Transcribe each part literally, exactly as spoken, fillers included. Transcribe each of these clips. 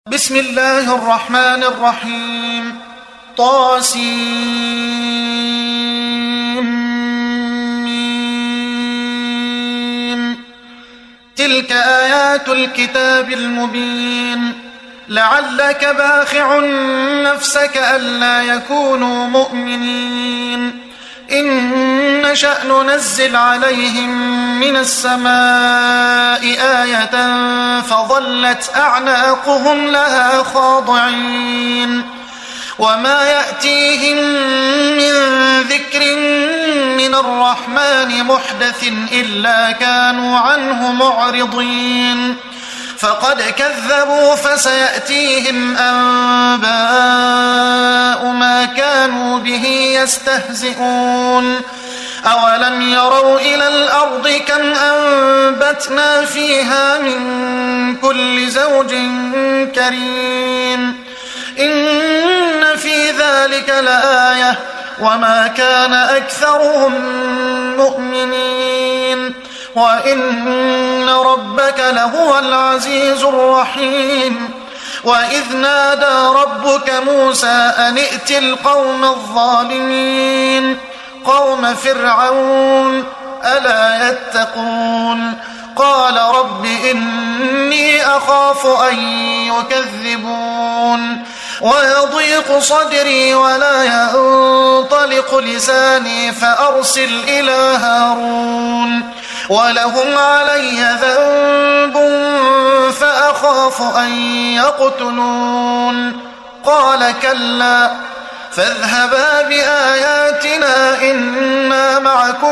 بسم الله الرحمن الرحيم. طاسين. تلك آيات الكتاب المبين. لعلك باخع نفسك ألا يكونوا مؤمنين إن نشأ ننزل عليهم من السماء آية فظلت أعناقهم لها خاضعين وما يأتيهم من ذكر من الرحمن محدث إلا كانوا عنه معرضين فقد كذبوا فسيأتيهم أنباء ما كانوا به يستهزئون أولم يروا إلى الأرض كم أنبتنا فيها من كل زوج كريم إن في ذلك لآية وما كان أكثرهم مؤمنين وإن ربك لهو العزيز الرحيم. وإذ نادى ربك موسى أن ائت القوم الظالمين قوم فرعون ألا يتقون قال رب إني أخاف أن يكذبون ويضيق صدري ولا ينطلق لساني فأرسل إلى هارون ولهم علي ذنب فأخاف أن يقتلون قال كلا فاذهبا بآياتنا إنا معكم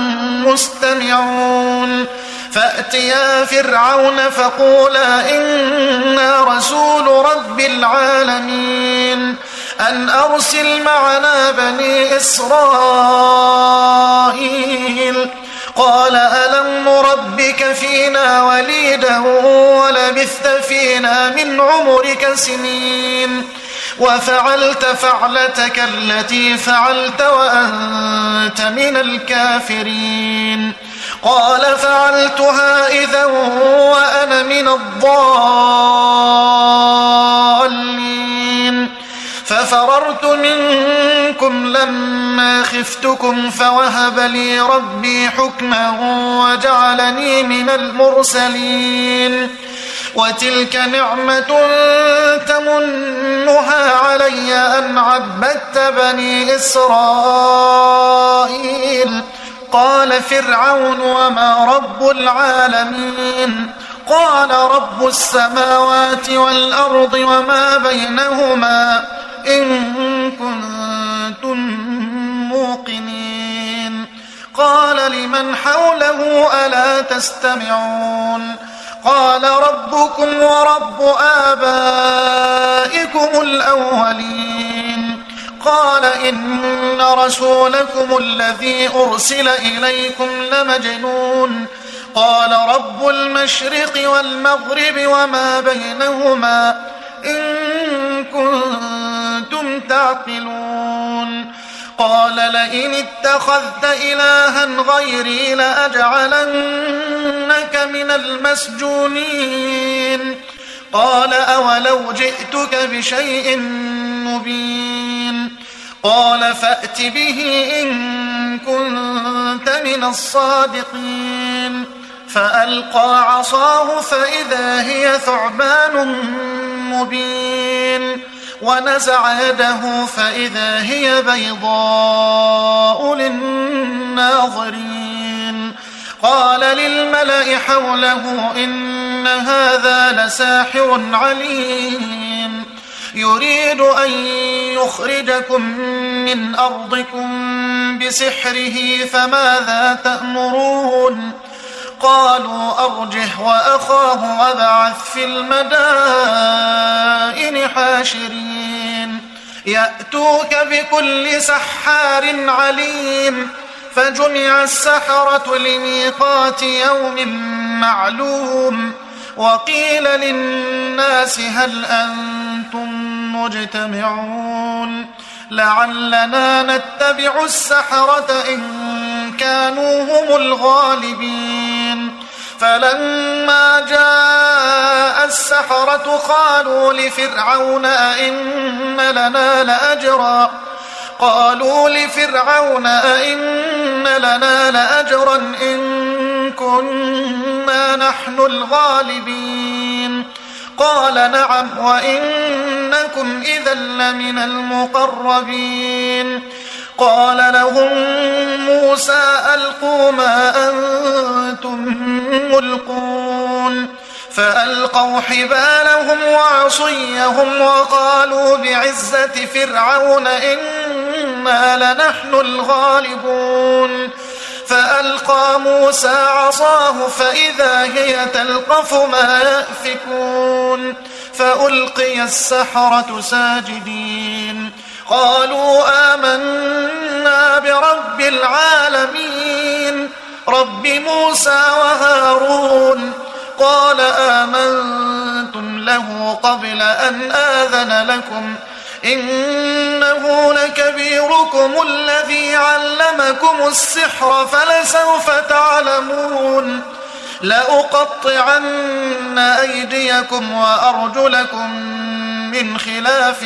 مستمعون فأتيا فرعون فقولا إنا رسول رب العالمين أن أرسل معنا بني إسرائيل قال ألم نربك فينا وليدا ولبثت فينا من عمرك سنين وفعلت فعلتك التي فعلت وأنت من الكافرين قال فعلتها إذا وأنا من الضالين ففررت منكم لما خفتكم فوهب لي ربي حكما وجعلني من المرسلين وتلك نعمة تمنها علي أن عبدت بني إسرائيل قال فرعون وما رب العالمين قال رب السماوات والأرض وما بينهما إن كنتم موقنين قال لمن حوله ألا تستمعون قال ربكم ورب آبائكم الأولين قال إن رسولكم الذي أرسل إليكم لمجنون قال رب المشرق والمغرب وما بينهما إن كنتم تعقلون قال لئن اتخذت إلها غيري لأجعلنك من المسجونين قال أولو جئتك بشيء مبين قال فأت به إن كنت من الصادقين فألقى عصاه فإذا هي ثعبان مبين ونزع يده فإذا هي بيضاء للناظرين قال للملأ حوله إن هذا لساحر عليم يريد أن يخرجكم من أرضكم بسحره فماذا تأمرون قالوا أرجه وأخاه وابعث في المدائن حاشرين يأتوك بكل سحار عليم فجمع السحرة لميقات يوم معلوم وقيل للناس هل أنتم مجتمعون لعلنا نتبع السحرة إن كانوا هم الغالبين فلما جاء السحرة قالوا لفرعون أئن لنا لأجرا قالوا لفرعون أئن لنا لأجرا إن كنا نحن الغالبين قال نعم وإنكم إذا لمن المقربين قال لهم موسى ألقوا ما أنتم ملقون فألقوا حبالهم وعصيهم وقالوا بعزة فرعون إنا لنحن الغالبون فألقى موسى عصاه فإذا هي تلقف ما يأفكون فألقي السحرة ساجدين قالوا آمنا برب العالمين رب موسى وهارون قال آمنتم له قبل أن آذن لكم إنه لكبيركم الذي علمكم السحر فلسوف تعلمون لأقطعن أيديكم وأرجلكم من خلاف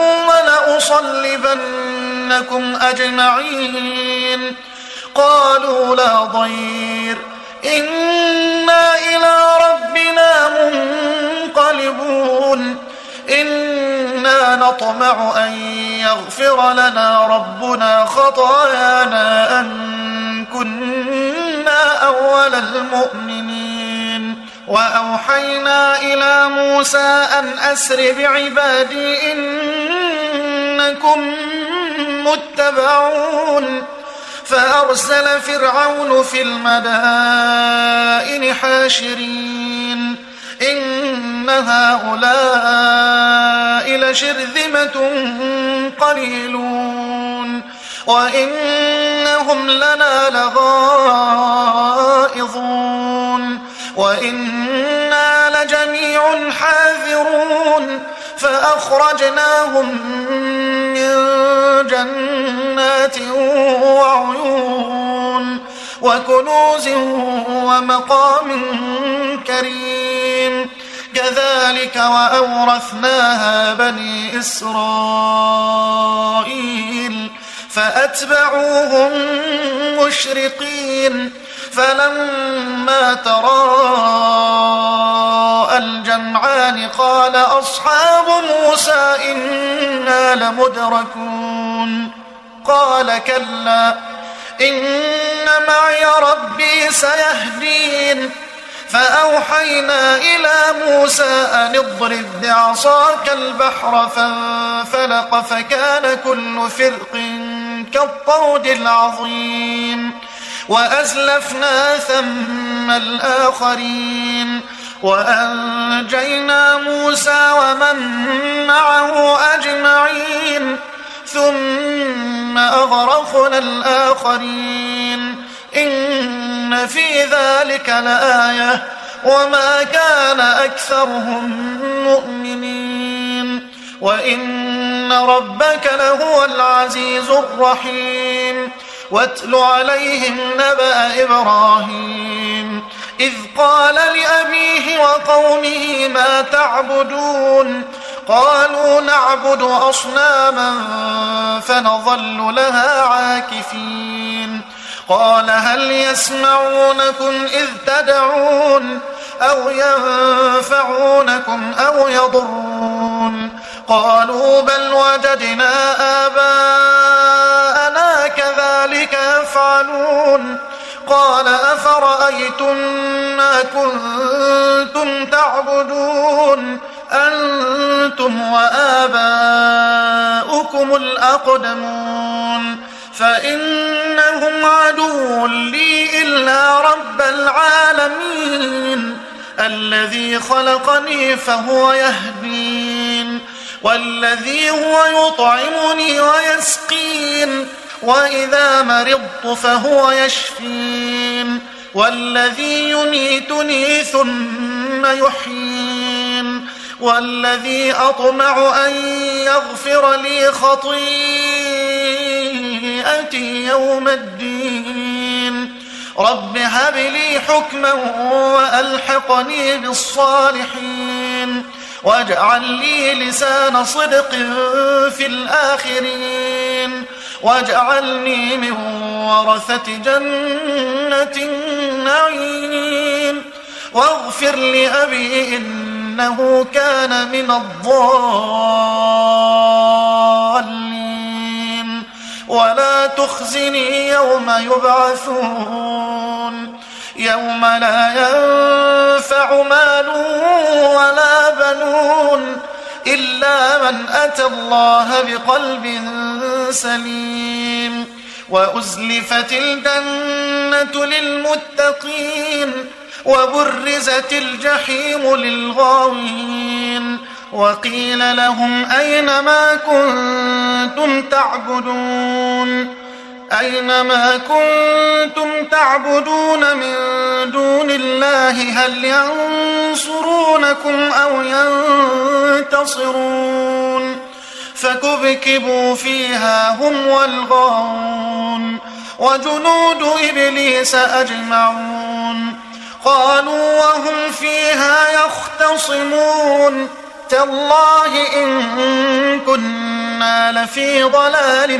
ولأصلبنكم أجمعين قالوا لا ضير إنا إلى ربنا منقلبون إنا نطمع أن يغفر لنا ربنا خطايانا أن كنا أول المؤمنين وأوحينا إلى موسى أن أسر بعبادي إنكم متبعون فأرسل فرعون في المدائن حاشرين إن هؤلاء لشرذمة قليلون وإنهم لنا لغائظون وإنا لجميع حاذرون فأخرجناهم من جنات وعيون وكنوز ومقام كريم كذلك وأورثناها بني إسرائيل فأتبعوهم مشرقين فلما تراءى الجمعان قال أصحاب موسى إنا لمدركون قال كلا إن معي ربي سيهدين فأوحينا إلى موسى أن اضرب بعصاك البحر فانفلق فكان كل فرق كالطود العظيم وأزلفنا ثم الآخرين وأنجينا موسى ومن معه أجمعين ثم أغرقنا الآخرين إن في ذلك لآية وما كان أكثرهم مؤمنين وإن ربك لهو العزيز الرحيم واتل عليهم نبأ إبراهيم إذ قال لأبيه وقومه ما تعبدون قالوا نعبد أصناما فنظل لها عاكفين قال هل يسمعونكم إذ تدعون أو ينفعونكم أو يضرون قالوا بل وجدنا آباءنا كذلك يفعلون قال أفرأيتم ما كنتم تعبدون أنتم وآباؤكم الأقدمون فإنهم عدو لي إلا رب العالمين الذي خلقني فهو يهدين والذي هو يطعمني ويسقين وإذا مرضت فهو يشفين والذي يميتني ثم يحيين والذي أطمع أن يغفر لي خطيئتي يوم الدين رب هب لي حكما وألحقني بالصالحين واجعل لي لسان صدق في الآخرين واجعلني من ورثة جنة النعيم واغفر لأبي إنه كان من الضالين ولا تخزني يوم يبعثون يوم لا ينفع مال ولا بنون إلا من أتى الله بقلب سليم وأزلفت الجنة للمتقين وبرزت الجحيم للغاوين وقيل لهم أين ما كنتم تعبدون أين ما كنتم تعبدون من دون الله هل ينصرونكم أو ينتصرون فكبكبوا فيها هم والغاوون وجنود إبليس أجمعون قالوا وهم فيها يختصمون تالله إن كنا لفي ضلال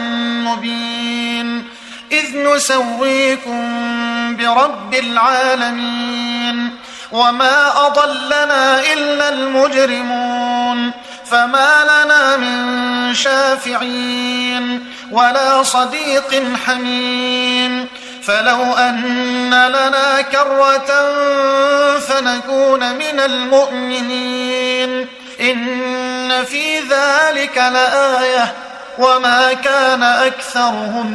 مبين إذ نسويكم برب العالمين وما أضلنا إلا المجرمون فما لنا من شافعين ولا صديق حميم فلو أن لنا كرة فنكون من المؤمنين إن في ذلك لآية وما كان أكثرهم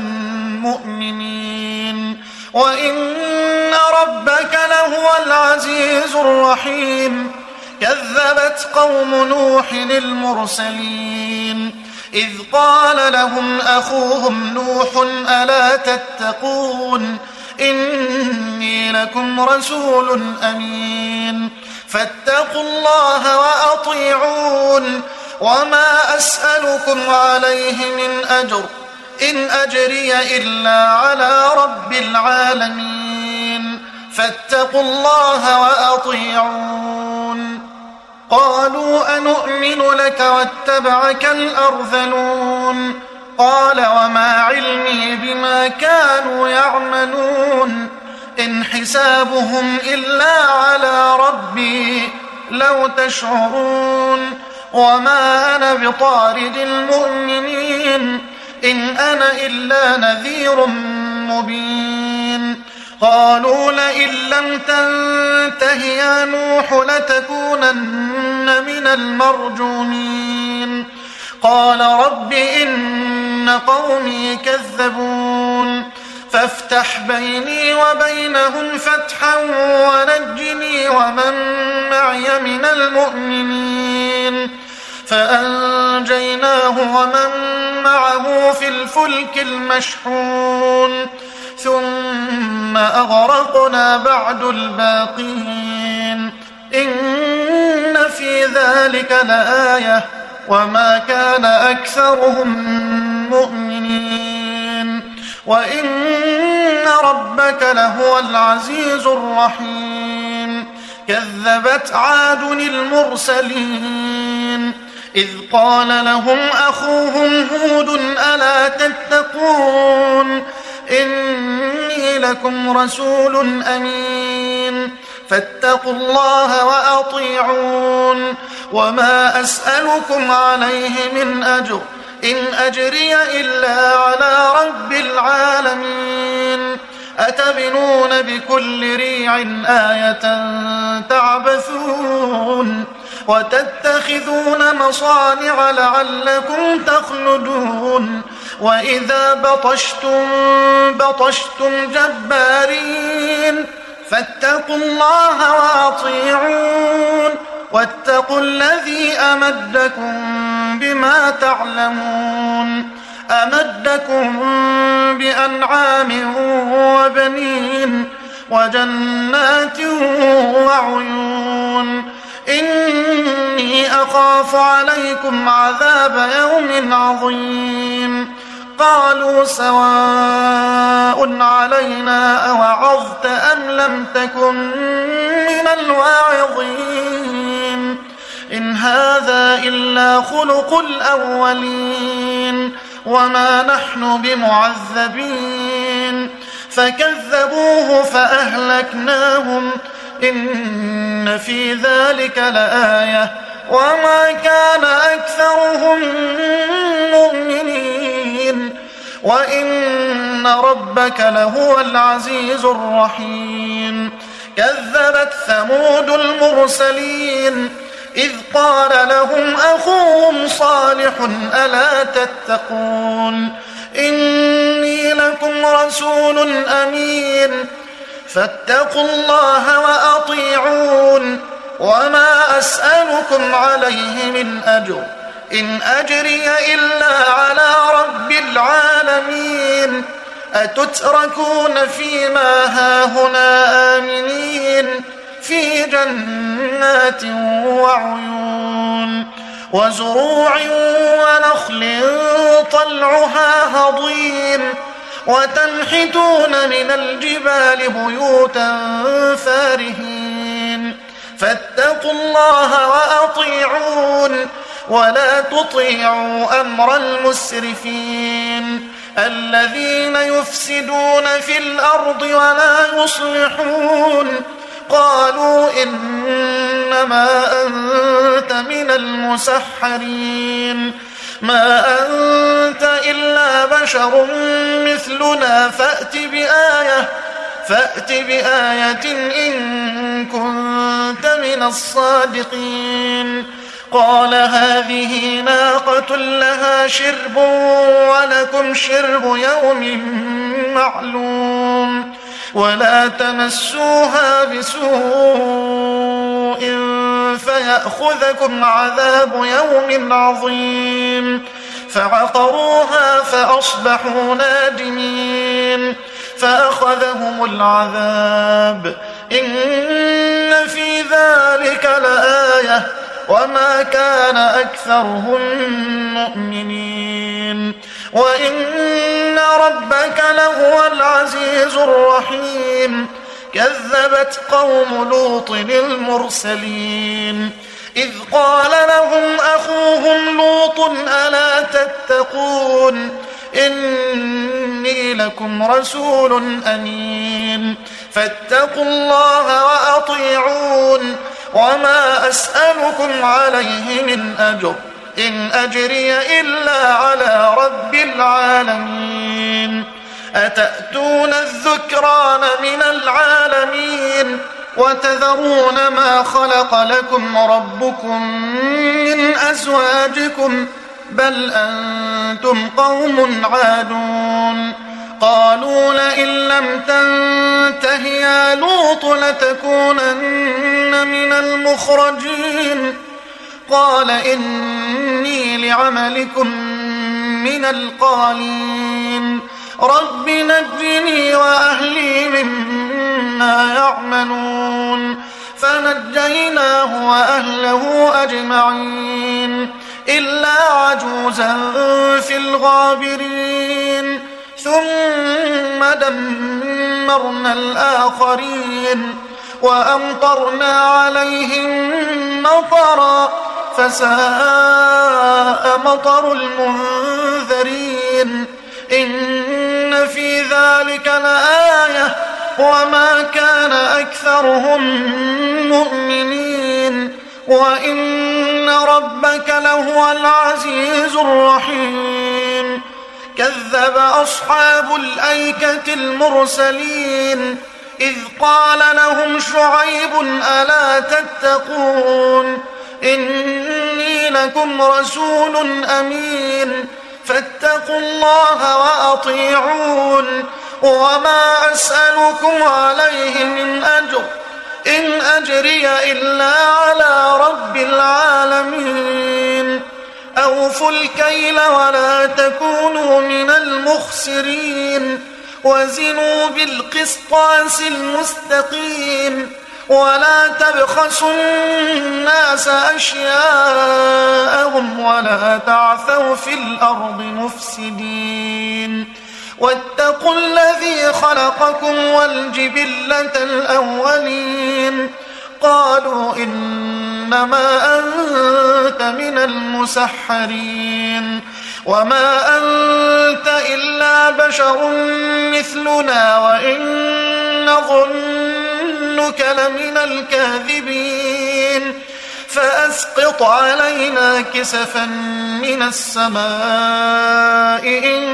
مؤمنين وإن ربك لهو العزيز الرحيم كذبت قوم نوح المرسلين إذ قال لهم أخوهم نوح ألا تتقون إني لكم رسول أمين فاتقوا الله وأطيعون وما أسألكم عليه من أجر إن أجري إلا على رب العالمين فاتقوا الله وأطيعون قالوا أنؤمن لك واتبعك الأرذلون قال وما علمي بما كانوا يعملون إن حسابهم إلا على ربي لو تشعرون وما أنا بطارد المؤمنين إن أنا إلا نذير مبين قالوا لئن لم تنته يا نوح لتكونن من المرجومين قال رب إن قومي كذبون فافتح بيني وبينهم فتحا ونجني ومن معي من المؤمنين فأنجيناه ومن معه في الفلك المشحون ثم أغرقنا بعد الباقين إن في ذلك لآية وما كان أكثرهم مؤمنين وإن ربك لهو العزيز الرحيم كذبت عاد المرسلين إذ قال لهم أخوهم هود ألا تتقون إني لكم رسول أمين فاتقوا الله وأطيعون وما أسألكم عليه من أجر إن أجري إلا على رب العالمين أتبنون بكل ريع آية تعبثون وتتخذون مصانع لعلكم تخلدون وإذا بطشتم بطشتم جبارين فاتقوا الله وأطيعون واتقوا الذي أمدكم بما تعلمون أمدكم بأنعام وبنين وجنات وعيون إني أخاف عليكم عذاب يوم عظيم قالوا سواء علينا أوعظت أم لم تكن من الواعظين إن هذا إلا خلق الأولين وما نحن بمعذبين فكذبوه فأهلكناهم إن في ذلك لآية وما كان أكثرهم مؤمنين وإن ربك لهو العزيز الرحيم كذبت ثمود المرسلين إذ قال لهم أخوهم صالح ألا تتقون إني لكم رسول أمين فاتقوا الله وأطيعون وما أسألكم عليه من أجر إن أجري إلا على رب العالمين أتتركون فيما هاهنا آمنين في جنات وعيون وزروع ونخل طلعها هضيم وتنحتون من الجبال بيوتا فارهين فاتقوا الله وأطيعون ولا تطيعوا أمر المسرفين الذين يفسدون في الأرض ولا يصلحون قالوا إنما أنت من المسحرين ما أنت إلا بشر مثلنا فأت بآية فأت بآية إن كنت من الصادقين قال هذه ناقة لها شرب ولكم شرب يوم معلوم ولا تمسوها بسوء فيأخذكم عذاب يوم عظيم فعقروها فأصبحوا نادمين فأخذهم العذاب إن في ذلك لآية وما كان أكثرهم مؤمنين وإن ربك لهو العزيز الرحيم كذبت قوم لوط المرسلين إذ قال لهم أخوهم لوط ألا تتقون إني لكم رسول أمين فاتقوا الله وأطيعون وما أسألكم عليه من أجر إن أجري إلا على رب العالمين أتأتون الذكران من العالمين وتذرون ما خلق لكم ربكم من أزواجكم بل أنتم قوم عادون قالوا لئن لم تنته يا لوط لتكونن من المخرجين قال إني لعملكم من القالين رب نجني وأهلي مما يعملون فنجيناه وأهله أجمعين إلا عجوزا في الغابرين ثم دمرنا الآخرين وأمطرنا عليهم مطرا فساء مطر المنذرين إن في ذلك لآية وما كان أكثرهم مؤمنين وإن ربك لهو العزيز الرحيم كذب أصحاب الأيكة المرسلين إذ قال لهم شعيب ألا تتقون إني لكم رسول أمين فاتقوا الله وأطيعون وما أسألكم عليه من أجر إن أجري إلا على رب العالمين أوفوا الكيل ولا تكونوا من المخسرين وزنوا بالقسطاس المستقيم ولا تبخسوا الناس أشياءهم ولا تعثوا وفي الأرض مفسدين واتقوا الذي خلقكم والجبلة الأولين قالوا إنما أنت من المسحرين وما أنت إلا بشر مثلنا وإن نظنك لمن الكاذبين فأسقط علينا كسفا من السماء إن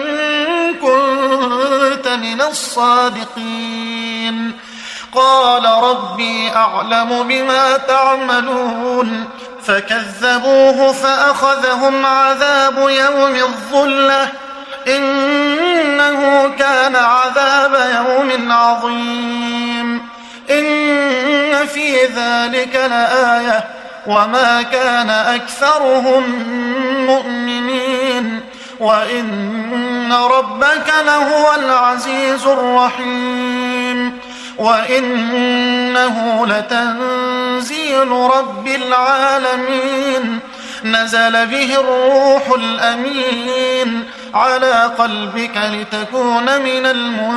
كنت من الصادقين قال ربي أعلم بما تعملون فكذبوه فأخذهم عذاب يوم الظلة إنه كان عذاب يوم عظيم إن في ذلك لآية وما كان أكثرهم مؤمنين وإن ربك لهو العزيز الرحيم وإنه لتنزيل رب العالمين نزل به الروح الأمين على قلبك لتكون من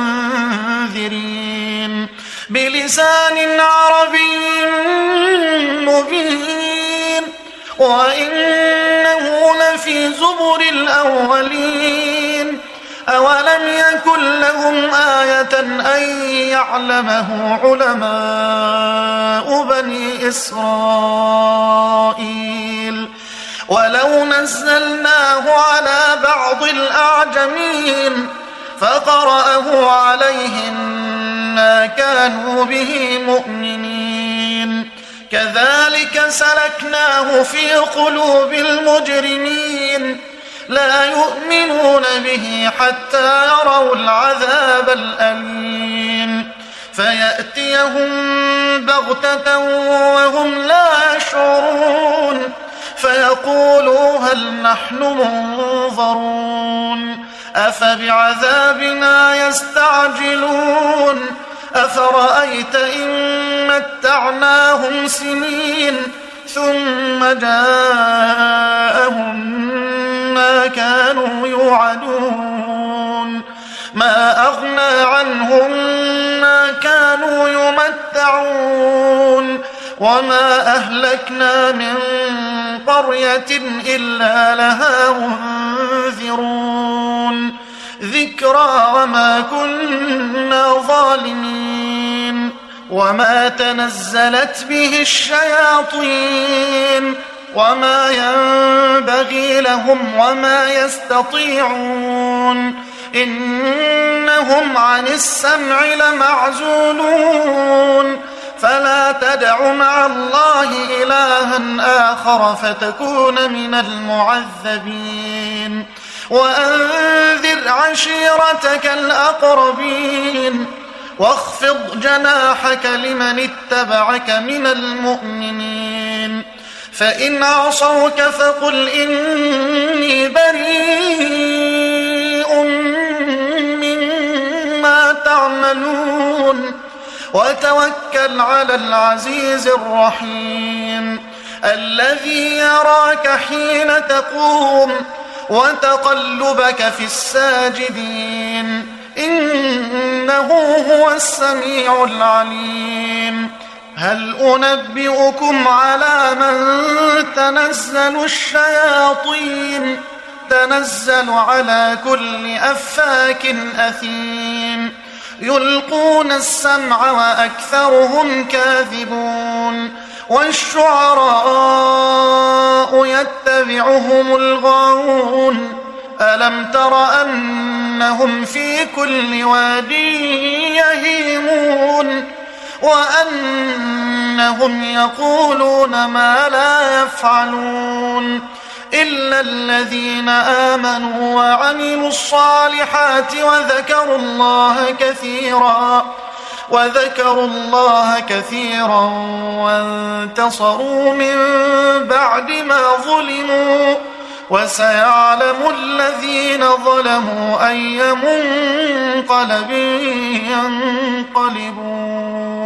المنذرين بلسان عربي مبين وإنه لفي زبر الأولين أولم يكن لهم آية أن يعلمه علماء بني إسرائيل ولو نزلناه على بعض الأعجمين فقرأه عليهم ما كانوا به مؤمنين كذلك سلكناه في قلوب المجرمين لا يؤمنون به حتى يروا العذاب الأليم فيأتيهم بغتة وهم لا يشعرون فيقولوا هل نحن منظرون أفبعذابنا يستعجلون أفرأيت إن متعناهم سنين ثم جاءهم ما كانوا يوعدون ما أغنى عنهم ما كانوا يمتعون وما أهلكنا من قرية إلا لها منذرون ذكرى وما كنا ظالمين وما تنزلت به الشياطين وما ينبغي لهم وما يستطيعون إنهم عن السمع لمعزولون فلا تدع مع الله إلها آخر فتكون من المعذبين وأنذر عشيرتك الأقربين واخفض جناحك لمن اتبعك من المؤمنين فإن عصوك فقل إني بريء مما تعملون وتوكل على العزيز الرحيم الذي يراك حين تقوم وتقلبك في الساجدين إنه هو السميع العليم هل أنبئكم على من تنزل الشياطين تنزل على كل أفاك أثيم يلقون السمع وأكثرهم كاذبون والشعراء يتبعهم الغاوون ألم تر أنهم في كل واد يهيمون وأنهم يقولون ما لا يفعلون إلا الذين آمنوا وعملوا الصالحات وذكروا الله كثيرا وذكروا الله كثيرا وانتصروا من بعد ما ظلموا وسيعلم الذين ظلموا أي منقلب ينقلبون.